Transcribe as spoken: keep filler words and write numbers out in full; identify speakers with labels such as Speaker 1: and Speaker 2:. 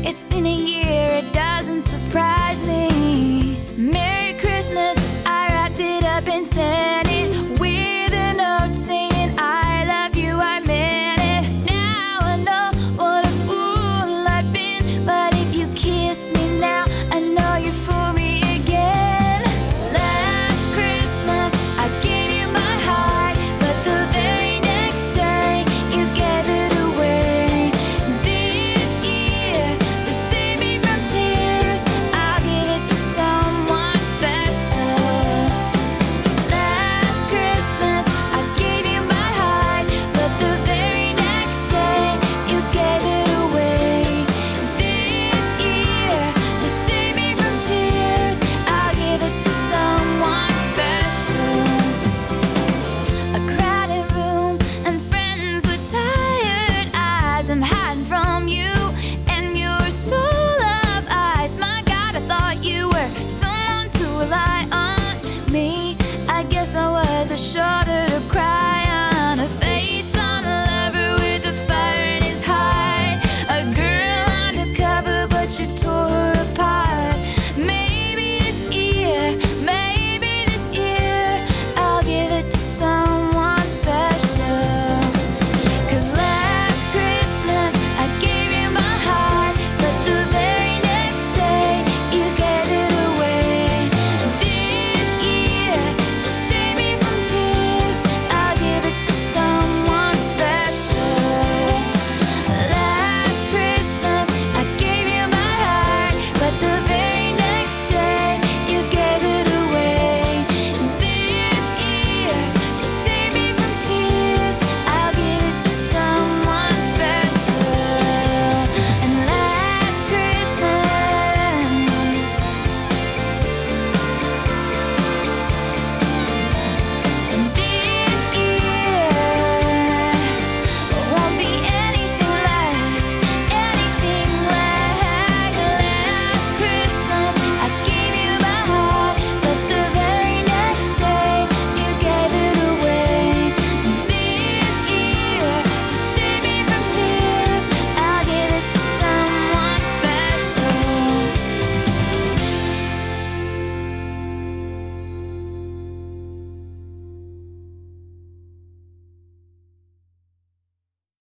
Speaker 1: It's been a year, it doesn't surprise me. Merry Christmas, I wrapped it up and sent it with a note saying I love you, I meant it. Now I know what a fool I've been, but if you kiss me now, I know you fool me again. Last Christmas, I gave you my heart, but the very next day, you gave it away. This year, to save me from tears, I'll give it to someone special. Last Christmas, I gave you my heart, but the very next day, you gave it away. This year, to save me from tears, I'll give it to someone special. A crowded room and friends with tired eyes. I'm hiding from you.